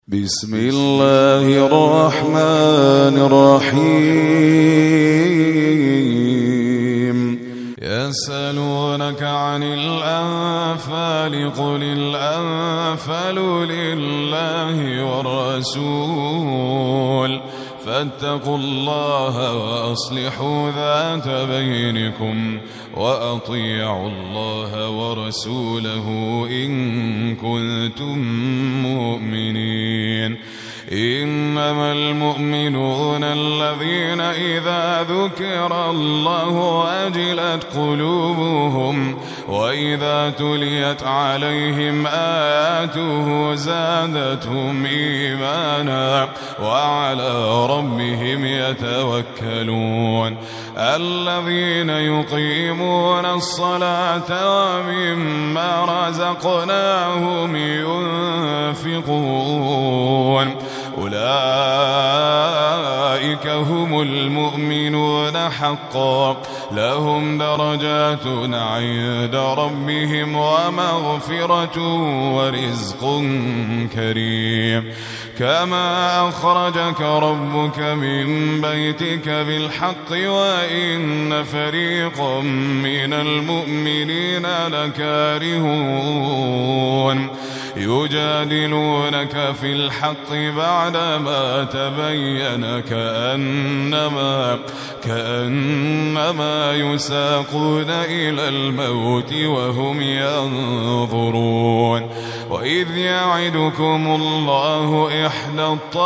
بسم الله الرحمن الرحيم. يسألونك عن الأنفال قل الأنفال لله والرسول فاتقوا الله وأصلحوا ذات بينكم وأطيعوا الله ورسوله إن كنتم مؤمنين. إنما المؤمنون الذين إذا ذكر الله وجلت قلوبهم وإذا تليت عليهم آياته زادتهم إيمانا وعلى ربهم يتوكلون. الذين يقيمون الصلاة ومما رزقناهم ينفقون أولئك هم المؤمنون حقا لهم درجات عند ربهم ومغفرة ورزق كريم. كما أخرجك ربك من بيتك بالحق وإن فريقا من المؤمنين لكارهون يجادلونك في الحق بعدما تبين كأنما يساقون إلى الموت وهم ينظرون. وإذ يعدكم الله إحدى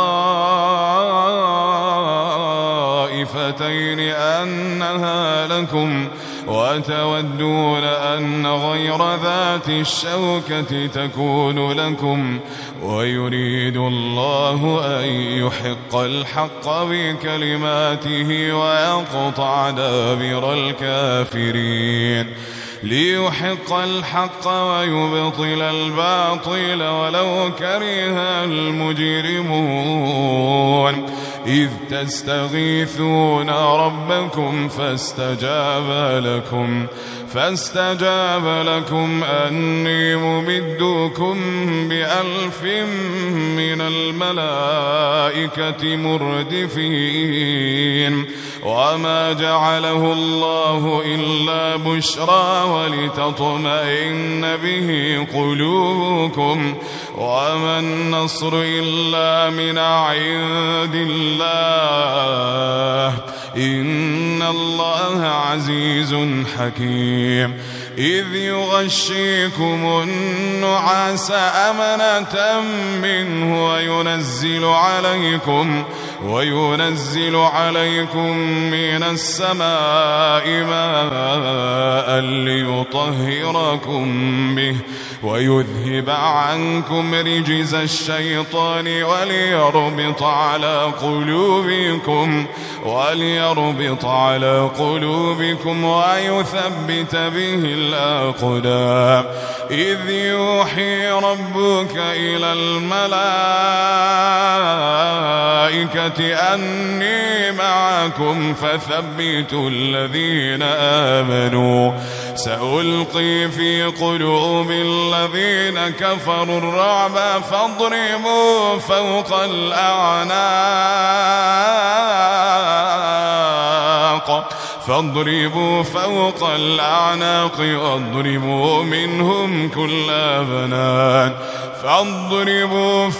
الطائفتين أنها لكم وتودون أن غير ذات الشوكة تكون لكم ويريد الله أن يحق الحق بكلماته ويقطع دابر الكافرين ليحق الحق ويبطل الباطل ولو كره المجرمون. إذ تستغيثون ربكم فاستجاب لكم أني ممدكم ب1000 من الملائكة مردفين. وما جعله الله إلا بشرى ولتطمئن به قلوبكم وما النصر إلا من عند الله إن الله عزيز حكيم. إذ يغشيكم النعاس أمنة منه وينزل عليكم من السماء ماء ليطهركم به ويذهب عنكم رجز الشيطان وليربط على قلوبكم ويثبت به الأقدام. إذ يوحي ربك إلى الملائكة أني معكم فثبتوا الذين آمنوا سألقي في قلوب الذين كفروا الرعب فاضربوا فوق الأعناق واضربوا منهم كل بنان. فاضربوا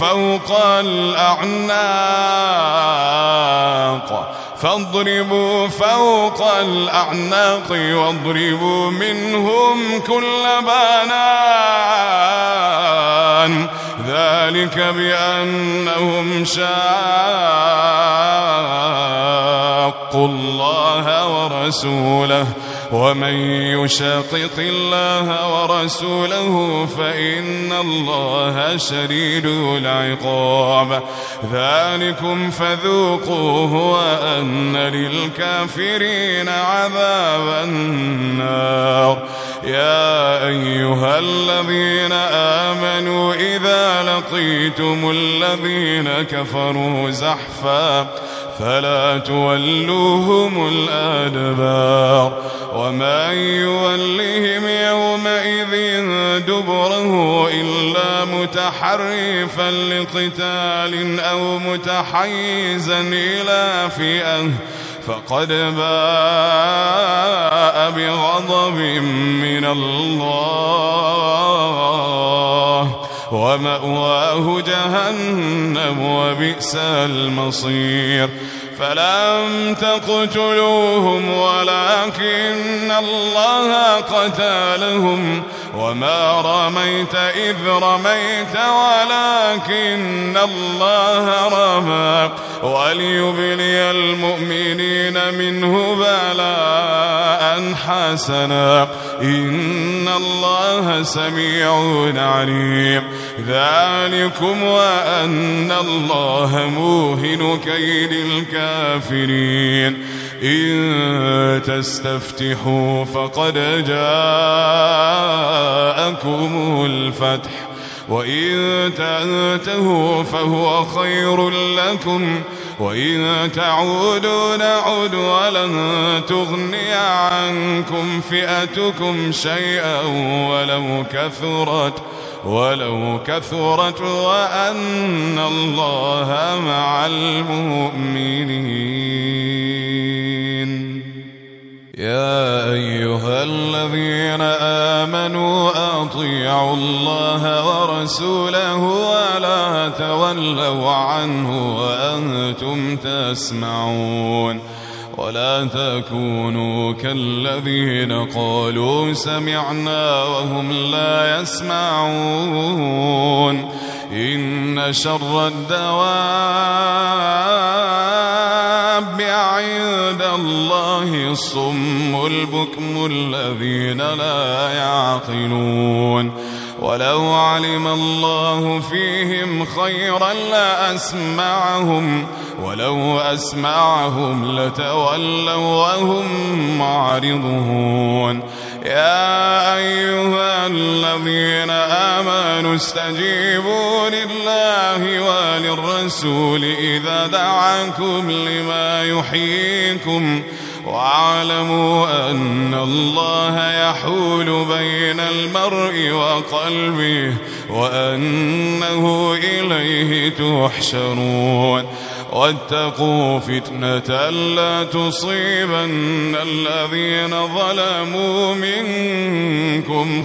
فوق الأعناق واضربوا منهم كل بنان. ذلك بأنهم شاقوا الله ورسوله ومن يشاقق الله ورسوله فإن الله شديد العقاب. ذلكم فذوقوه وأن للكافرين عذاب النار. يا أيها الذين آمنوا إذا لقيتم الذين كفروا زحفا فلا تولوهم الأدبار ومن يولهم يومئذ دبره إلا متحرفا لقتال أو متحيزا إلى فئة فقد باء بغضب من الله ومأواه جهنم وبئس المصير فلم تقتلوهم ولكن الله قتلهم وما رميت إذ رميت ولكن الله رمى وليبلي المؤمنين منه بلاء حسنا إن الله سميع عليم ذلكم وأن الله موهن كيد الكافرين إن تستفتحوا فقد جاءكم الفتح وإن تنتهوا فهو خير لكم وإن تعودوا نعد ولن تغني عنكم فئتكم شيئا ولو كثرت وأن الله مع المؤمنين يا أيها الذين آمنوا أطيعوا الله ورسوله ولا تولوا عنه وأنتم تسمعون ولا تكونوا كالذين قالوا سمعنا وهم لا يسمعون إن شر الدواب عند الله الصم البكم الذين لا يعقلون ولو علم الله فيهم خيرا لأسمعهم ولو أسمعهم لتولوا وهم معرضون يا أيها الذين آمنوا استجيبوا لله وللرسول إذا دعاكم لما يحييكم واعلموا أن الله يحول بين المرء وقلبه وأنه إليه تحشرون واتقوا فتنة لا تصيبن الذين ظلموا منكم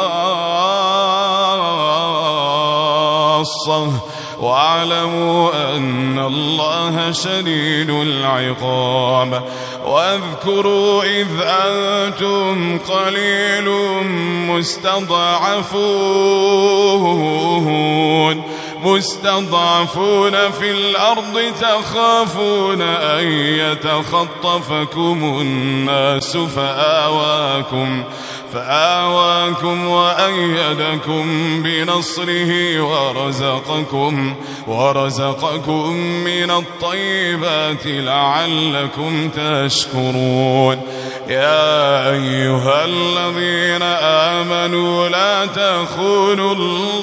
خاصة واعلموا أن الله شديد العقاب واذكروا إذ أنتم قليل مستضعفون في الأرض تخافون أن يتخطفكم الناس فآواكم وأيدكم بنصره ورزقكم من الطيبات لعلكم تشكرون يا أيها الذين آمنوا لا تخونوا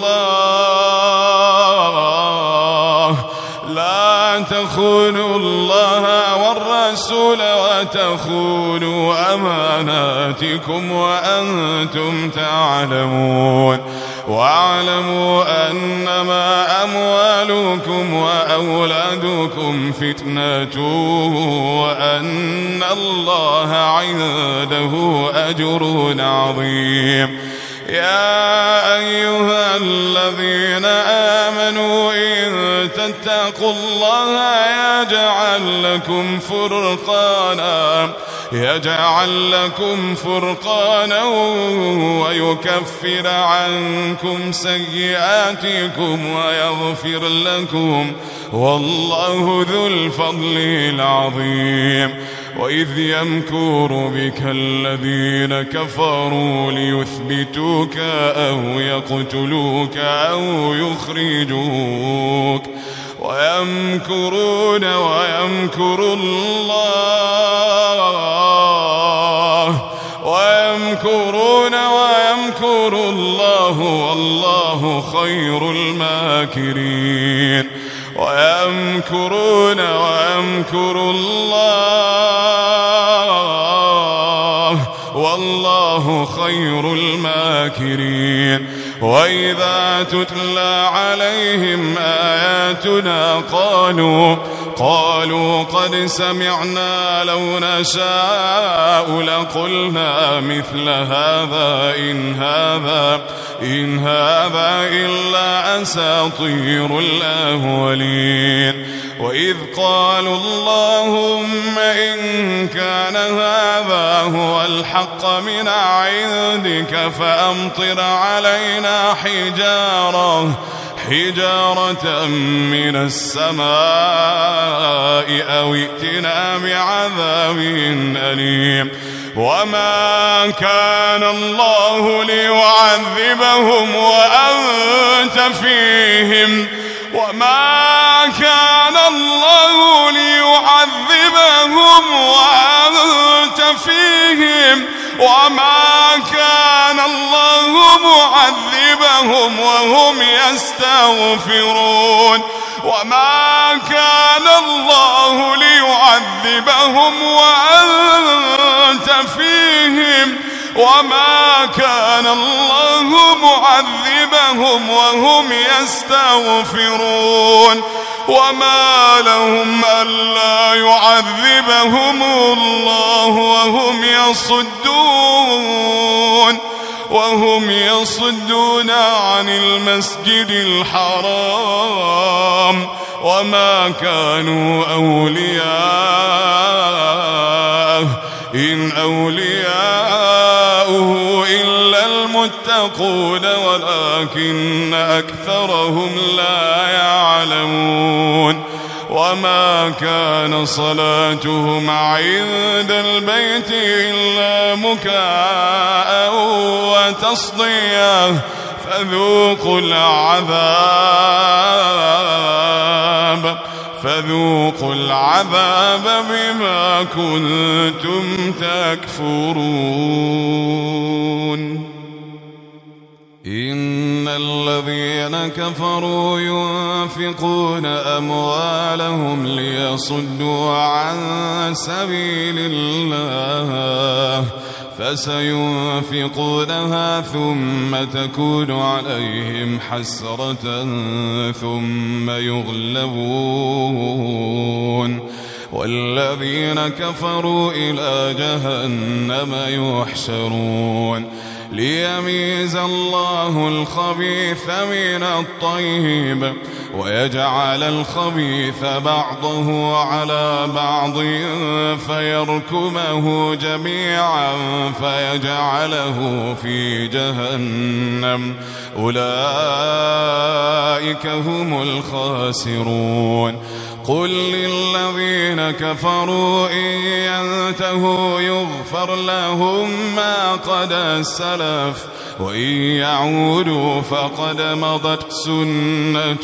الله والرسول وتخونوا أماناتكم وأنتم تعلمون واعلموا أنما أموالكم وأولادكم فتنة وأن الله عنده أجر عظيم يا أيها الذين آمنوا إن تتقوا الله يجعل لكم فرقانا ويكفر عنكم سيئاتكم ويغفر لكم والله ذو الفضل العظيم وإذ يمكر بك الذين كفروا ليثبتوك أو يقتلوك أو يخرجوك ويمكرون ويمكر الله والله خير الماكرين ويمكرون ويمكر الله والله خير الماكرين. وإذا تتلى عليهم آياتنا قالوا قد سمعنا لو نشاء لقلنا مثل هذا إن هذا إلا أساطير الأولين. وإذ قالوا اللهم إن كان هذا هو الحق من عندك فأمطر علينا حجارة من السماء أو ائتنا بعذاب أليم. وما كان الله ليعذبهم وأنت فيهم وما كان الله معذبهم وهم يستغفرون. وما كان الله ليعذبهم وأنت فيهم وما كان الله معذبهم وهم يستغفرون. وما لهم ألا يعذبهم الله وهم يصدون عن المسجد الحرام وما كانوا أولياءه إن أولياؤه إلا المتقون ولكن أكثرهم لا يعلمون. وما كان صلاتهم عند البيت إلا مكاء وتصدية فذوقوا العذاب بما كنتم تكفرون. إن الذين كفروا ينفقون أموالهم ليصدوا عن سبيل الله فسينفقونها ثم تكون عليهم حسرة ثم يغلبون والذين كفروا إلى جهنم يحشرون. ليميز الله الخبيث من الطيب ويجعل الخبيث بعضه على بعض فيركمه جميعا فيجعله في جهنم أولئك هم الخاسرون. قل للذين كفروا إن ينتهوا يغفر لهم ما قد سلف وإن يعودوا فقد مضت سنة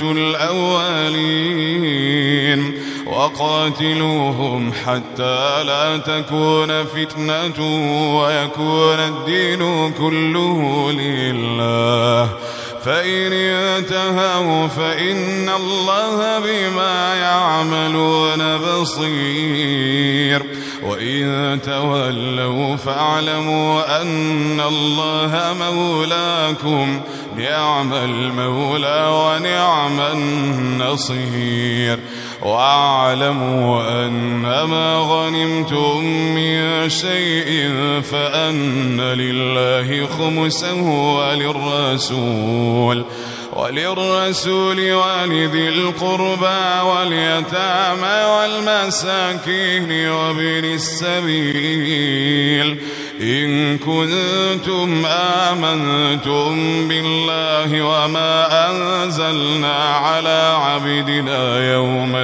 الأولين. وقاتلوهم حتى لا تكون فتنة ويكون الدين كله لله فإن انتهوا فإن الله بما يعملون بصير. وإن تولوا فاعلموا أن الله مولاكم نعم المولى ونعم النصير. واعلموا أنما غنمتم من شيء فأن لله خمسه وللرسول ولذي القربى واليتامى والمساكين وابن السبيل إن كنتم آمنتم بالله وما أنزلنا على عبدنا يوم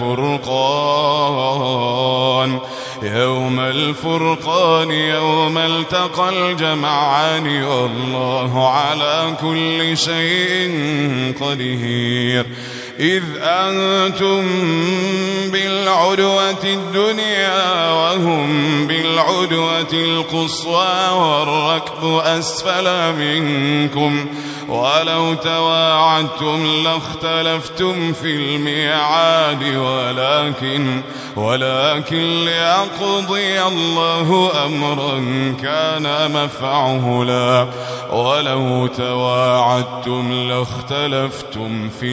الفرقان يوم التقى الجمعان والله على كل شيء قدير. إذ أنتم بالعدوة الدنيا وهم بالعدوة القصوى والركب أسفل منكم ولو تواعدتم لاختلفتم في الميعاد ولكن ليقضي الله أمرا كان مفعولا ولو تواعدتم لاختلفتم في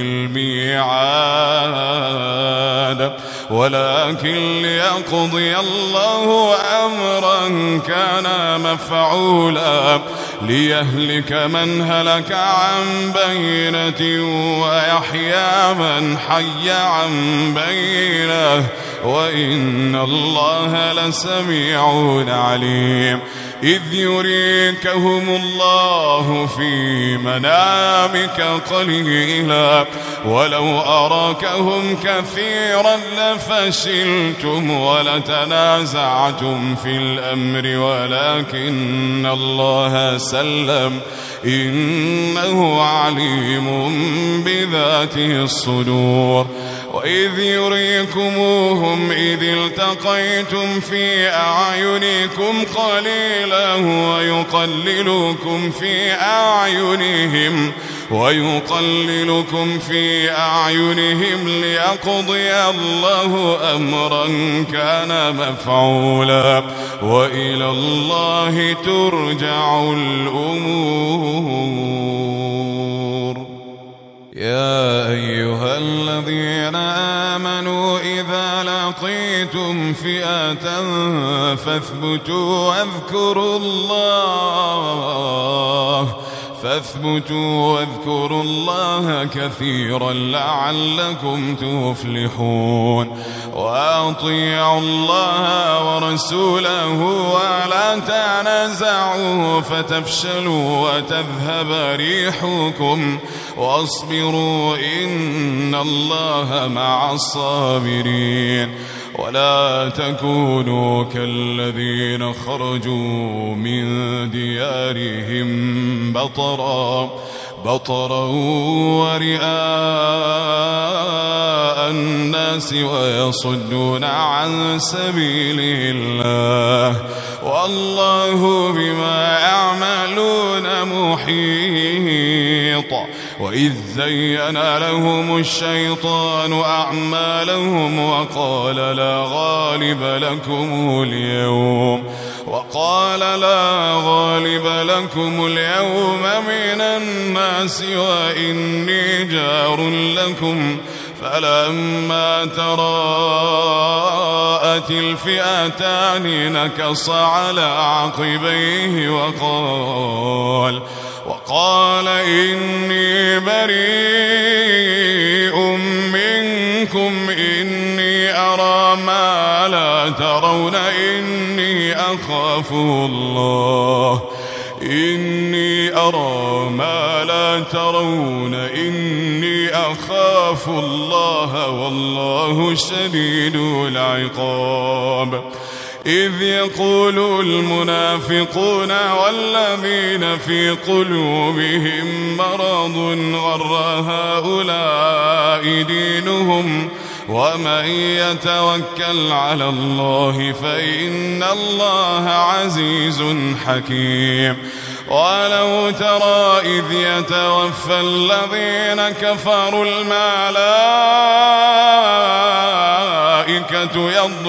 الميعاد ولكن ليقضي الله أمرا كان مفعولا ليهلك من هلك عن بينة ويحيى من حي عن بينة وإن الله لسميع عليم إذ يريكهم الله في منامك قليلا ولو أراكهم كثيرا لفشلتم ولتنازعتم في الأمر ولكن الله سلم إنه عليم بذات الصدور وإذ يريكموهم إذ التقيتم في أعينكم قليلا ويقللكم في أعينهم ليقضي الله أمرا كان مفعولا وإلى الله ترجع الأمور يا أيها الذين آمنوا إذا لقيتم فئة فاثبتوا واذكروا الله كثيرا لعلكم تفلحون وأطيعوا الله ورسوله ولا تنازعوا فتفشلوا وتذهب ريحكم واصبروا إن الله مع الصابرين ولا تكونوا كالذين خرجوا من ديارهم بطرا ورئاء الناس ويصدون عن سبيل الله والله بما يعملون محيط وإذ زين لهم الشيطان أعمالهم وقال لا غالب لكم اليوم من الناس وإني جار لكم فلما تراءت الفئتان نكص على عقبيه وقال إني بريء منكم إني أرى ما لا ترون إني أخاف الله والله شديد العقاب إذ يقول المنافقون والذين في قلوبهم مرض غر هؤلاء دينهم ومن يتوكل على الله فإن الله عزيز حكيم ولو ترى إذ يتوفى الذين كفروا الملائكة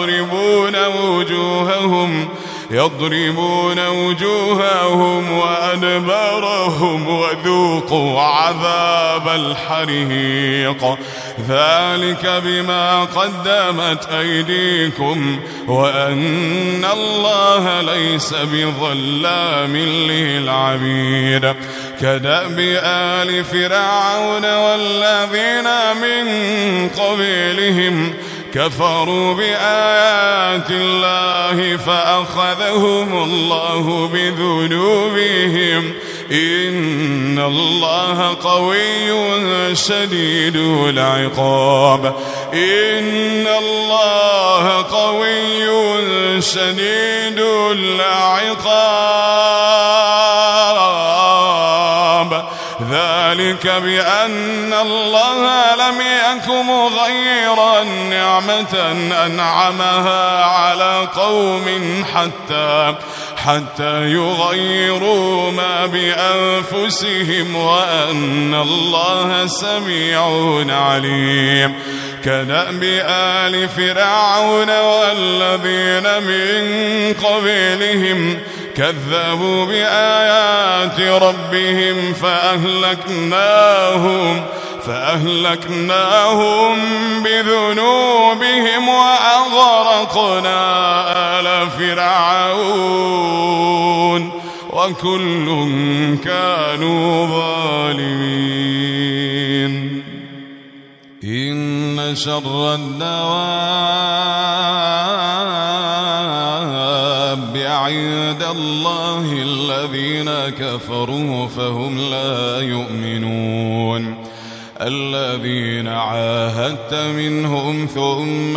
يضربون وجوههم وأدبارهم وذوقوا عذاب الحريق ذلك بما قدمت أيديكم وأن الله ليس بظلام للعبيد كدأب آل فرعون والذين من قبلهم كفروا بآيات الله فأخذهم الله بذنوبهم إن الله قوي شديد العقاب ذلك بأن الله لم يك مغيرا نعمة أنعمها على قوم حتى يغيروا ما بأنفسهم وأن الله سميع عليم. كدأب آل فرعون والذين من قبلهم كذبوا بآيات ربهم فأهلكناهم بذنوبهم وأغرقنا آل فرعون وكل كانوا ظالمين. إن شر الدواب عند الله الذين كفروا فهم لا يؤمنون. الذين عاهدت منهم ثم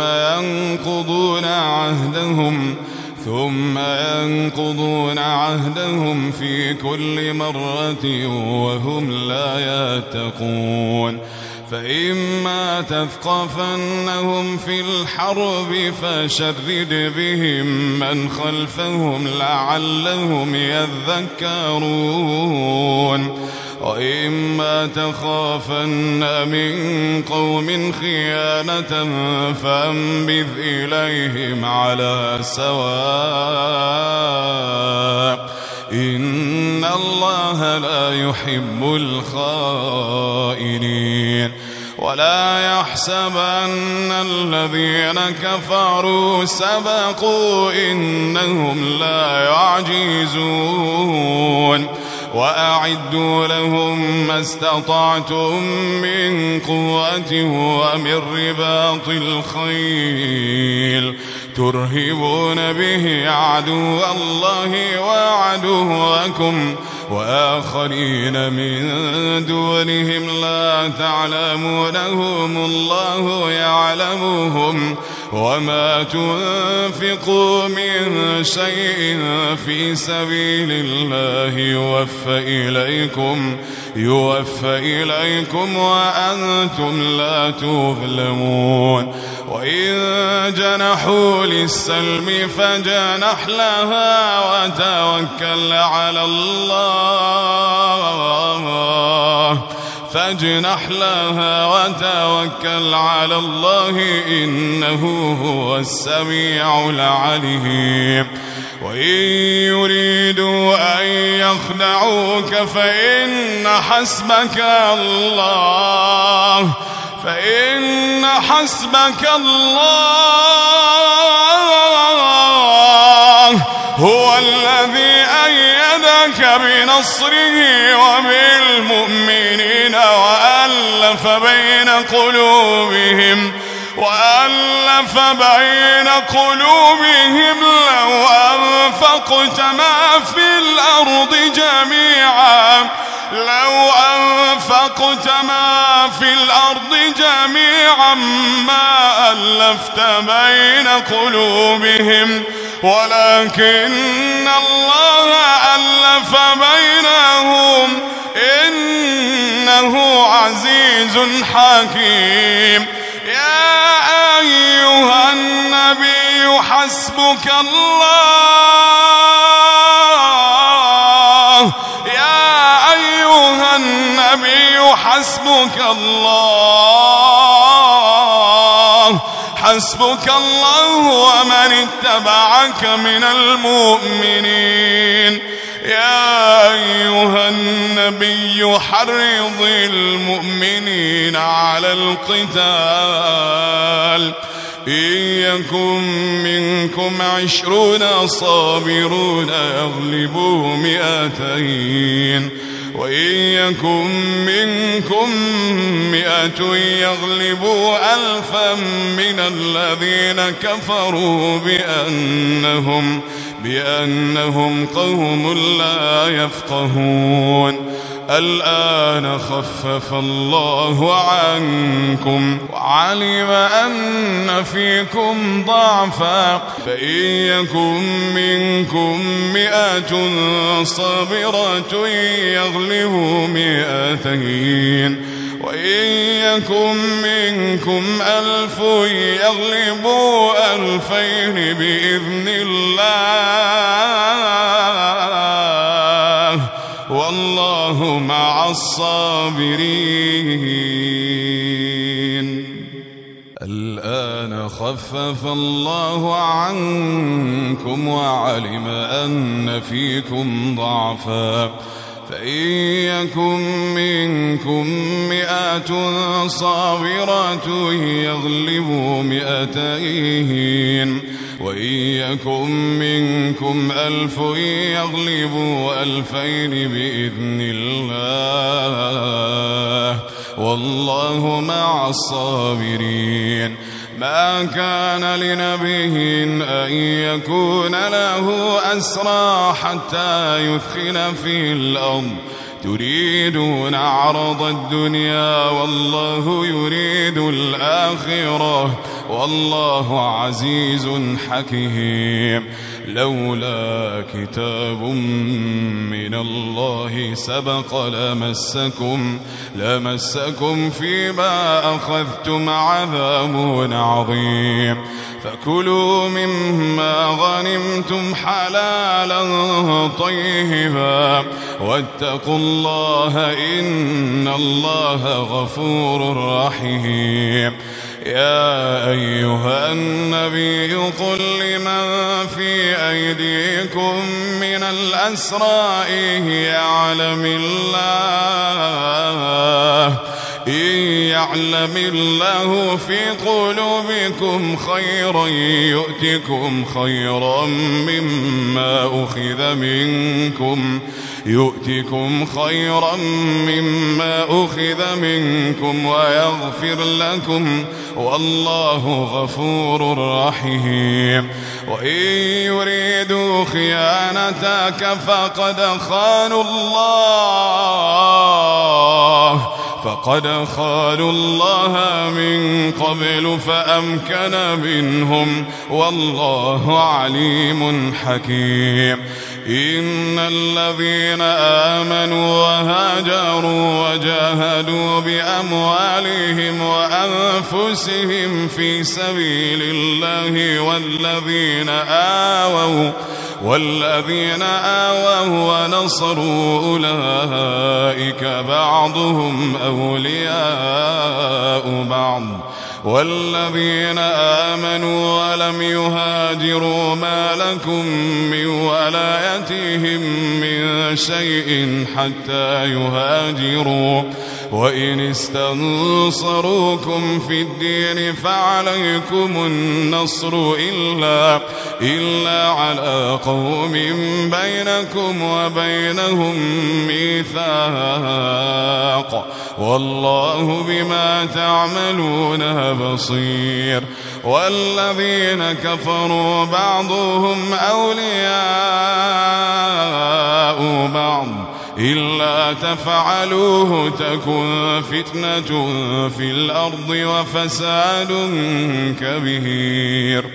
ينقضون عهدهم في كل مرة وهم لا يتقون. فإما تثقفنهم في الحرب فشرد بهم من خلفهم لعلهم يذكرون. وإما تخافن من قوم خيانة فانبذ إليهم على سواء إن الله لا يحب الخائنين. ولا يحسبن الذين كفروا سبقوا إنهم لا يعجزون. وأعدوا لهم ما استطعتم من قوة ومن رباط الخيل ترهبون به عدو الله وعدوكم وآخرين من دونهم لا تعلمونهم الله يعلمهم. وما تنفقوا من شيء في سبيل الله يوفى إليكم وأنتم لا تظلمون. وإن جنحوا للسلم فجنح لها وتوكل على الله إنه هو السميع العليم. وإن يريدوا أن يخدعوك فإن حسبك الله هو الذي أيدك بنصره وبالمؤمنين وألف بين قلوبهم لو أنفقت ما في الأرض جميعا ما ألفت بين قلوبهم ولكن الله ألف بينهم إنه عزيز حكيم. يا أيها النبي حسبك الله ومن اتبعك من المؤمنين. يا أيها النبي حرض المؤمنين على القتال إن يكن منكم 20 صابرون يغلبوا 200 وإن يكن منكم 100 يغلبوا 1000 من الذين كفروا بأنهم قوم لا يفقهون. الآن خفف الله عنكم وعلم أن فيكم ضعفا فإن يكن منكم 100 صابرة يغلبوا 200 وإن يكن منكم 1000 يغلبوا 2000 بإذن الله والله مع الصابرين. الآن خفف الله عنكم وعلم أن فيكم ضعفا فإن يكن منكم 100 صابرة يغلبوا 200 وإن يكن منكم 1000 يغلبوا 2000 بإذن الله والله مع الصابرين. ما كان لنبي أن يكون له أسرى حتى يثخن في الأرض تريدون عرض الدنيا والله يريد الآخرة والله عزيز حكيم. لولا كتاب من الله سبق لمسكم فيما أخذتم عذاب عظيم. فكلوا مما غنمتم حلالا طيبا واتقوا الله إن الله غفور رحيم. يا أيها النبي قل لمن في أيديكم من الأسرى إن يعلم الله في قلوبكم خيرا يؤتكم خيرا مما أخذ منكم ويغفر لكم والله غفور رحيم. وإن يريدوا خيانتك فقد خانوا الله من قبل فأمكن منهم والله عليم حكيم. إن الذين آمنوا وهاجروا وجاهدوا بأموالهم وأنفسهم في سبيل الله والذين آووا ونصروا أولئك بعضهم أولياء بعض والذين آمنوا ولم يهاجروا ما لكم من ولايتهم من شيء حتى يهاجروا وإن استنصروكم في الدين فعليكم النصر إلا على قوم بينكم وبينهم ميثاق والله بما تعملون بصير. والذين كفروا بعضهم أولياء بعض إلا تفعلوه تكن فتنة في الأرض وفساد كبير.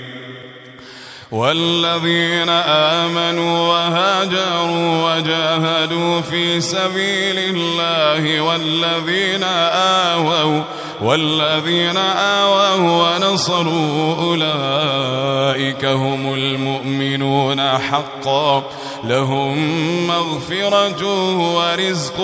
والذين آمنوا وهاجروا وجاهدوا في سبيل الله والذين آووا ونصروا أولئك هم المؤمنون حقا لهم مغفرة ورزق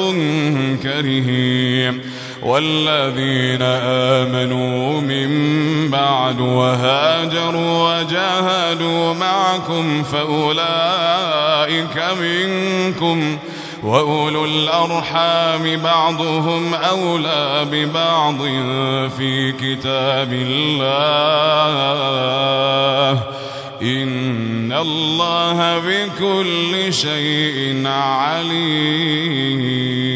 كريم. والذين آمنوا من بعد وهاجروا وجاهدوا معكم فأولئك منكم وأولو الأرحام بعضهم أولى ببعض في كتاب الله إن الله بكل شيء عليم.